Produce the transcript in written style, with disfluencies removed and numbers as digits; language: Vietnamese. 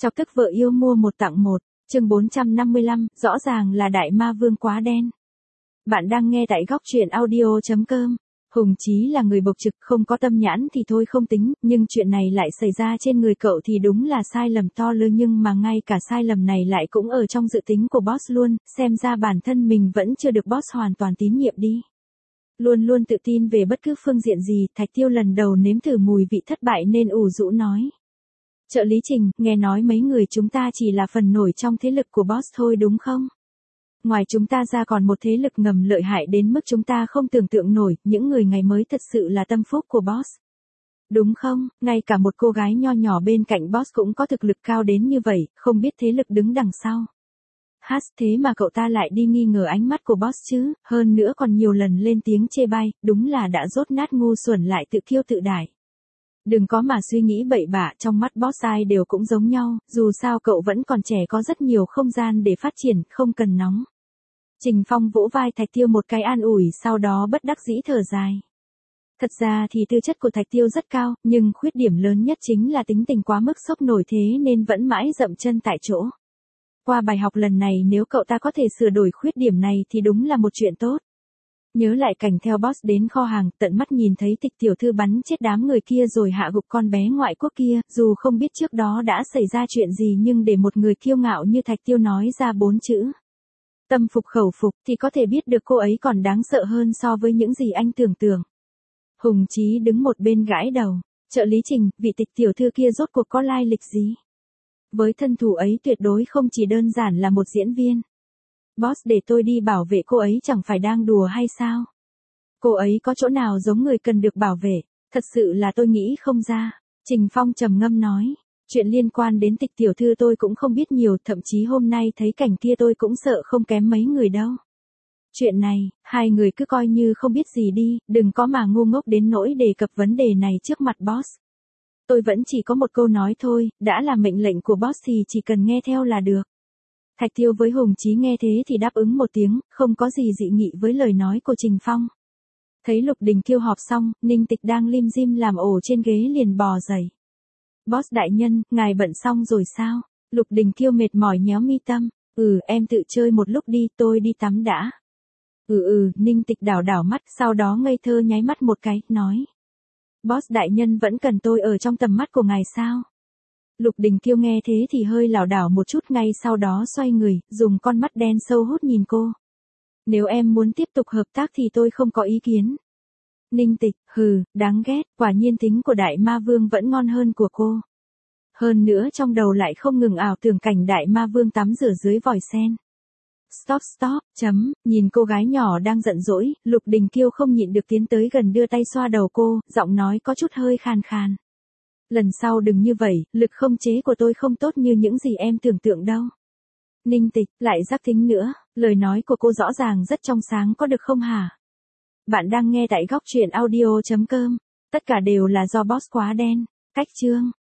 Chọc tức vợ yêu mua một tặng một, chương 455, rõ ràng là đại ma vương quá đen. Bạn đang nghe tại góc truyện audio.com. Hùng Chí là người bộc trực, không có tâm nhãn thì thôi không tính, nhưng chuyện này lại xảy ra trên người cậu thì đúng là sai lầm to lớn, nhưng mà ngay cả sai lầm này lại cũng ở trong dự tính của boss luôn, xem ra bản thân mình vẫn chưa được boss hoàn toàn tín nhiệm đi. Luôn luôn tự tin về bất cứ phương diện gì, Thạch Tiêu lần đầu nếm thử mùi vị thất bại nên ủ rũ nói. Trợ lý Trình, nghe nói mấy người chúng ta chỉ là phần nổi trong thế lực của boss thôi đúng không? Ngoài chúng ta ra còn một thế lực ngầm lợi hại đến mức chúng ta không tưởng tượng nổi, những người ngày mới thật sự là tâm phúc của boss. Đúng không, ngay cả một cô gái nho nhỏ bên cạnh boss cũng có thực lực cao đến như vậy, không biết thế lực đứng đằng sau. Thế mà cậu ta lại đi nghi ngờ ánh mắt của boss chứ, hơn nữa còn nhiều lần lên tiếng chê bai, đúng là đã dốt nát ngu xuẩn lại tự kiêu tự đại. Đừng có mà suy nghĩ bậy bạ, trong mắt boss ai đều cũng giống nhau, dù sao cậu vẫn còn trẻ có rất nhiều không gian để phát triển, không cần nóng. Trình Phong vỗ vai Thạch Tiêu một cái an ủi, sau đó bất đắc dĩ thở dài. Thật ra thì tư chất của Thạch Tiêu rất cao, nhưng khuyết điểm lớn nhất chính là tính tình quá mức sốc nổi, thế nên vẫn mãi dậm chân tại chỗ. Qua bài học lần này nếu cậu ta có thể sửa đổi khuyết điểm này thì đúng là một chuyện tốt. Nhớ lại cảnh theo boss đến kho hàng, tận mắt nhìn thấy Tịch tiểu thư bắn chết đám người kia rồi hạ gục con bé ngoại quốc kia, dù không biết trước đó đã xảy ra chuyện gì nhưng để một người kiêu ngạo như Thạch Tiêu nói ra 4 chữ. Tâm phục khẩu phục thì có thể biết được cô ấy còn đáng sợ hơn so với những gì anh tưởng tượng. Hùng Chí đứng một bên gãi đầu. Trợ lý Trình, vị Tịch tiểu thư kia rốt cuộc có lai lịch gì? Với thân thủ ấy tuyệt đối không chỉ đơn giản là một diễn viên. Boss để tôi đi bảo vệ cô ấy chẳng phải đang đùa hay sao? Cô ấy có chỗ nào giống người cần được bảo vệ? Thật sự là tôi nghĩ không ra. Trình Phong trầm ngâm nói. Chuyện liên quan đến Tịch tiểu thư tôi cũng không biết nhiều, thậm chí hôm nay thấy cảnh kia tôi cũng sợ không kém mấy người đâu. Chuyện này, hai người cứ coi như không biết gì đi, đừng có mà ngu ngốc đến nỗi đề cập vấn đề này trước mặt boss. Tôi vẫn chỉ có một câu nói thôi, đã là mệnh lệnh của boss thì chỉ cần nghe theo là được. Thạch Tiêu với Hùng Chí nghe thế thì đáp ứng một tiếng, không có gì dị nghị với lời nói của Trình Phong. Thấy Lục Đình Kiêu họp xong, Ninh Tịch đang lim dim làm ổ trên ghế liền bò dậy. Boss đại nhân, ngài bận xong rồi sao? Lục Đình Kiêu mệt mỏi nhéo mi tâm. Em tự chơi một lúc đi, tôi đi tắm đã. Ninh Tịch đảo đảo mắt, sau đó ngây thơ nháy mắt một cái, nói. Boss đại nhân vẫn cần tôi ở trong tầm mắt của ngài sao? Lục Đình Kiêu nghe thế thì hơi lảo đảo một chút, ngay sau đó xoay người, dùng con mắt đen sâu hút nhìn cô. Nếu em muốn tiếp tục hợp tác thì tôi không có ý kiến. Ninh Tịch, đáng ghét, quả nhiên tính của đại ma vương vẫn ngon hơn của cô. Hơn nữa trong đầu lại không ngừng ảo tưởng cảnh đại ma vương tắm rửa dưới vòi sen. Stop, nhìn cô gái nhỏ đang giận dỗi, Lục Đình Kiêu không nhịn được tiến tới gần đưa tay xoa đầu cô, giọng nói có chút hơi khan khan. Lần sau đừng như vậy, lực không chế của tôi không tốt như những gì em tưởng tượng đâu. Ninh Tịch, lại giác thính nữa, lời nói của cô rõ ràng rất trong sáng có được không hả? Bạn đang nghe tại góc truyện audio.com, tất cả đều là do boss quá đen, cách chương.